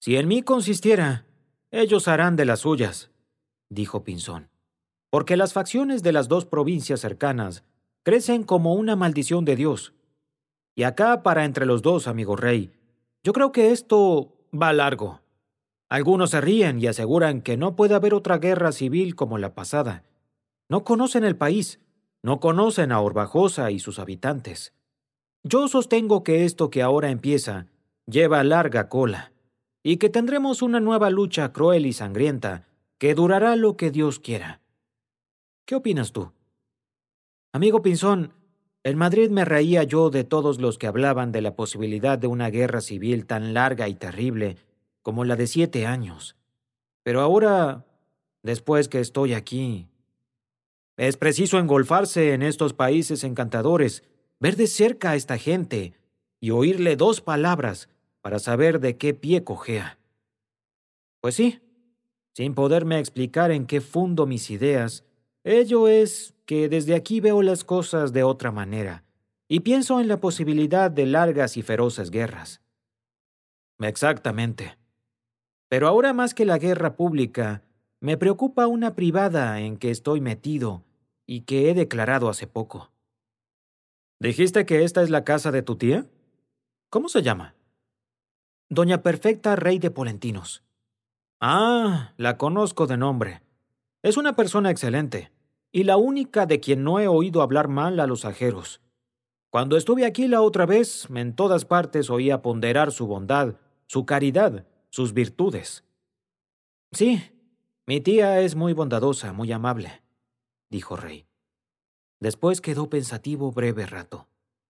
Si en mí consistiera, ellos harán de las suyas, dijo Pinzón, porque las facciones de las dos provincias cercanas crecen como una maldición de Dios. Y acá para entre los dos, amigo rey, yo creo que esto va largo. Algunos se ríen y aseguran que no puede haber otra guerra civil como la pasada. No conocen el país, no conocen a Orbajosa y sus habitantes. Yo sostengo que esto que ahora empieza lleva larga cola, y que tendremos una nueva lucha cruel y sangrienta que durará lo que Dios quiera. ¿Qué opinas tú? Amigo Pinzón, en Madrid me reía yo de todos los que hablaban de la posibilidad de una guerra civil tan larga y terrible como la de 7 años. Pero ahora, después que estoy aquí, es preciso engolfarse en estos países encantadores, ver de cerca a esta gente y oírle 2 palabras para saber de qué pie cojea. Pues sí, sin poderme explicar en qué fundo mis ideas, ello es que desde aquí veo las cosas de otra manera y pienso en la posibilidad de largas y feroces guerras. Exactamente. Pero ahora más que la guerra pública, me preocupa una privada en que estoy metido y que he declarado hace poco. ¿Dijiste que esta es la casa de tu tía? ¿Cómo se llama? Doña Perfecta Rey de Polentinos. Ah, la conozco de nombre. Es una persona excelente, y la única de quien no he oído hablar mal a los ajeros. Cuando estuve aquí la otra vez, en todas partes oía ponderar su bondad, su caridad, sus virtudes. Sí, mi tía es muy bondadosa, muy amable, dijo Rey. Después quedó pensativo breve rato.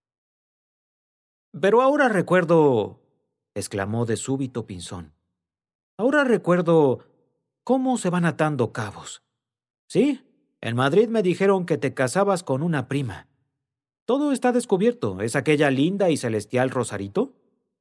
Pero ahora recuerdo, exclamó de súbito Pinzón. Ahora recuerdo cómo se van atando cabos. Sí, en Madrid me dijeron que te casabas con una prima. Todo está descubierto. ¿Es aquella linda y celestial Rosarito?